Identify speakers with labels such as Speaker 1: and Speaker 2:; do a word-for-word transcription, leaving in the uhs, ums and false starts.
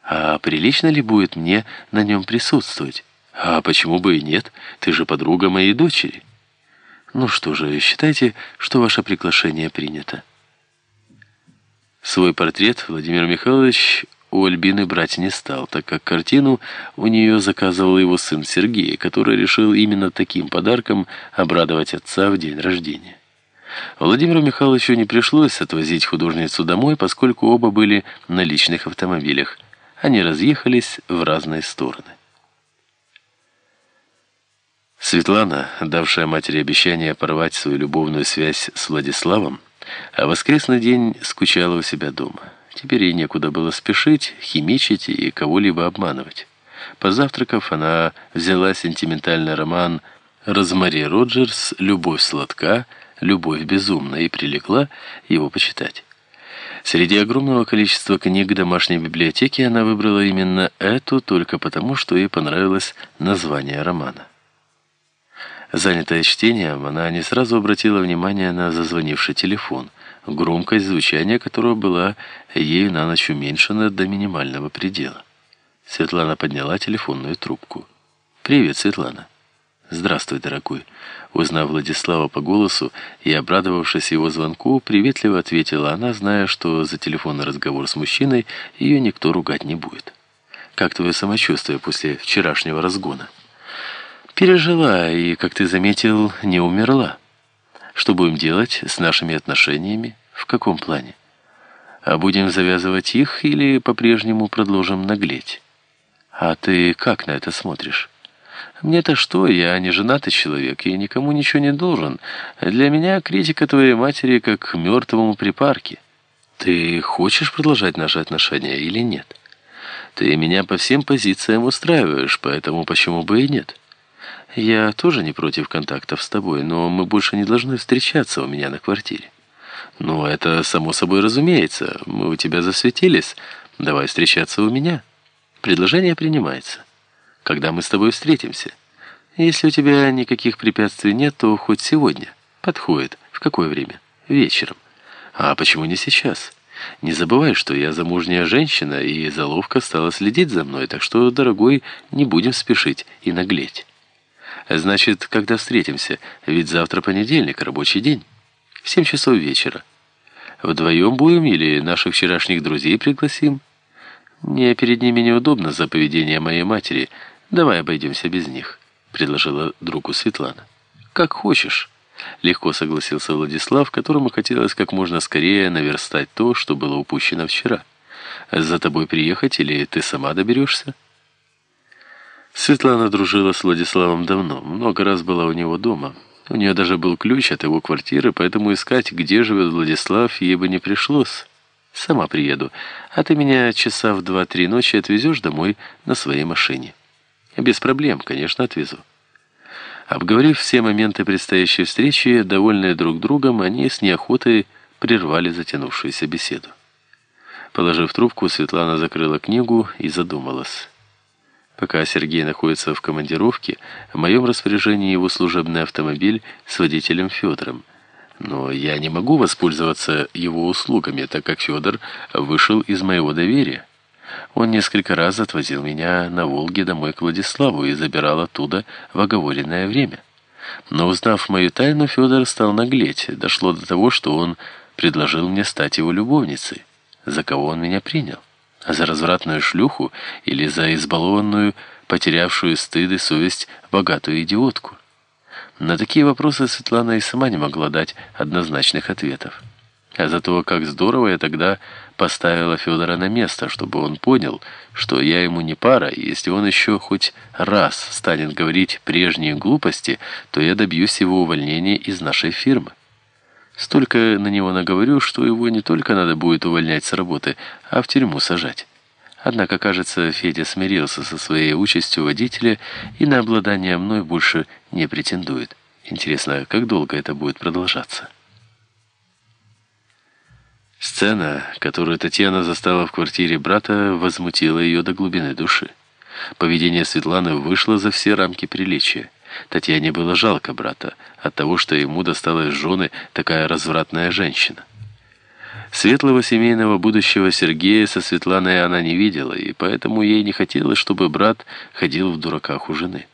Speaker 1: А прилично ли будет мне на нем присутствовать? А почему бы и нет? Ты же подруга моей дочери. Ну что же, считайте, что ваше приглашение принято. Свой портрет Владимир Михайлович у Альбины брать не стал, так как картину у нее заказывал его сын Сергей, который решил именно таким подарком обрадовать отца в день рождения. Владимиру Михайловичу не пришлось отвозить художницу домой, поскольку оба были на личных автомобилях. Они разъехались в разные стороны. Светлана, давшая матери обещание порвать свою любовную связь с Владиславом, а воскресный день скучала у себя дома. Теперь ей некуда было спешить, химичить и кого-либо обманывать. Позавтракав, она взяла сентиментальный роман Розмари Роджерс «Любовь сладка, любовь безумна» и прилегла его почитать. Среди огромного количества книг домашней библиотеки она выбрала именно эту только потому, что ей понравилось название романа. Занятая чтением, она не сразу обратила внимание на зазвонивший телефон, громкость звучания которого была ею на ночь уменьшена до минимального предела. Светлана подняла телефонную трубку. «Привет, Светлана». «Здравствуй, дорогой». Узнав Владислава по голосу и обрадовавшись его звонку, приветливо ответила она, зная, что за телефонный разговор с мужчиной ее никто ругать не будет. «Как твое самочувствие после вчерашнего разгона?» «Пережила и, как ты заметил, не умерла. Что будем делать с нашими отношениями? В каком плане? А будем завязывать их или по-прежнему продолжим наглеть? А ты как на это смотришь?» «Мне-то что? Я не женатый человек и никому ничего не должен. Для меня критика твоей матери как к мертвому припарке. Ты хочешь продолжать наши отношения или нет? Ты меня по всем позициям устраиваешь, поэтому почему бы и нет? Я тоже не против контактов с тобой, но мы больше не должны встречаться у меня на квартире». «Ну, это само собой разумеется. Мы у тебя засветились. Давай встречаться у меня. Предложение принимается. Когда мы с тобой встретимся? Если у тебя никаких препятствий нет, то хоть сегодня. Подходит. В какое время? Вечером. А почему не сейчас? Не забывай, что я замужняя женщина, и заловка стала следить за мной, так что, дорогой, не будем спешить и наглеть. Значит, когда встретимся? Ведь завтра понедельник, рабочий день. В семь часов вечера. Вдвоем будем или наших вчерашних друзей пригласим? Мне перед ними неудобно за поведение моей матери. Давай обойдемся без них», — предложила другу Светлана. «Как хочешь», — легко согласился Владислав, которому хотелось как можно скорее наверстать то, что было упущено вчера. «За тобой приехать или ты сама доберешься?» Светлана дружила с Владиславом давно, много раз была у него дома. У нее даже был ключ от его квартиры, поэтому искать, где живет Владислав, ей бы не пришлось. «Сама приеду, а ты меня часа в два-три ночи отвезешь домой на своей машине». «Без проблем, конечно, отвезу». Обговорив все моменты предстоящей встречи, довольные друг другом, они с неохотой прервали затянувшуюся беседу. Положив трубку, Светлана закрыла книгу и задумалась. Пока Сергей находится в командировке, в моем распоряжении его служебный автомобиль с водителем Федором. Но я не могу воспользоваться его услугами, так как Федор вышел из моего доверия. Он несколько раз отвозил меня на Волге домой к Владиславу и забирал оттуда в оговоренное время. Но узнав мою тайну, Федор стал наглеть. Дошло до того, что он предложил мне стать его любовницей. За кого он меня принял? За развратную шлюху или за избалованную, потерявшую стыд и совесть богатую идиотку? На такие вопросы Светлана и сама не могла дать однозначных ответов. А зато как здорово я тогда поставила Федора на место, чтобы он понял, что я ему не пара, и если он еще хоть раз станет говорить прежние глупости, то я добьюсь его увольнения из нашей фирмы. Столько на него наговорю, что его не только надо будет увольнять с работы, а в тюрьму сажать. Однако, кажется, Федя смирился со своей участью водителя и на обладание мной больше не претендует. Интересно, как долго это будет продолжаться? Сцена, которую Татьяна застала в квартире брата, возмутила ее до глубины души. Поведение Светланы вышло за все рамки приличия. Татьяне было жалко брата от того, что ему досталась в жены такая развратная женщина. Светлого семейного будущего Сергея со Светланой она не видела, и поэтому ей не хотелось, чтобы брат ходил в дураках у жены.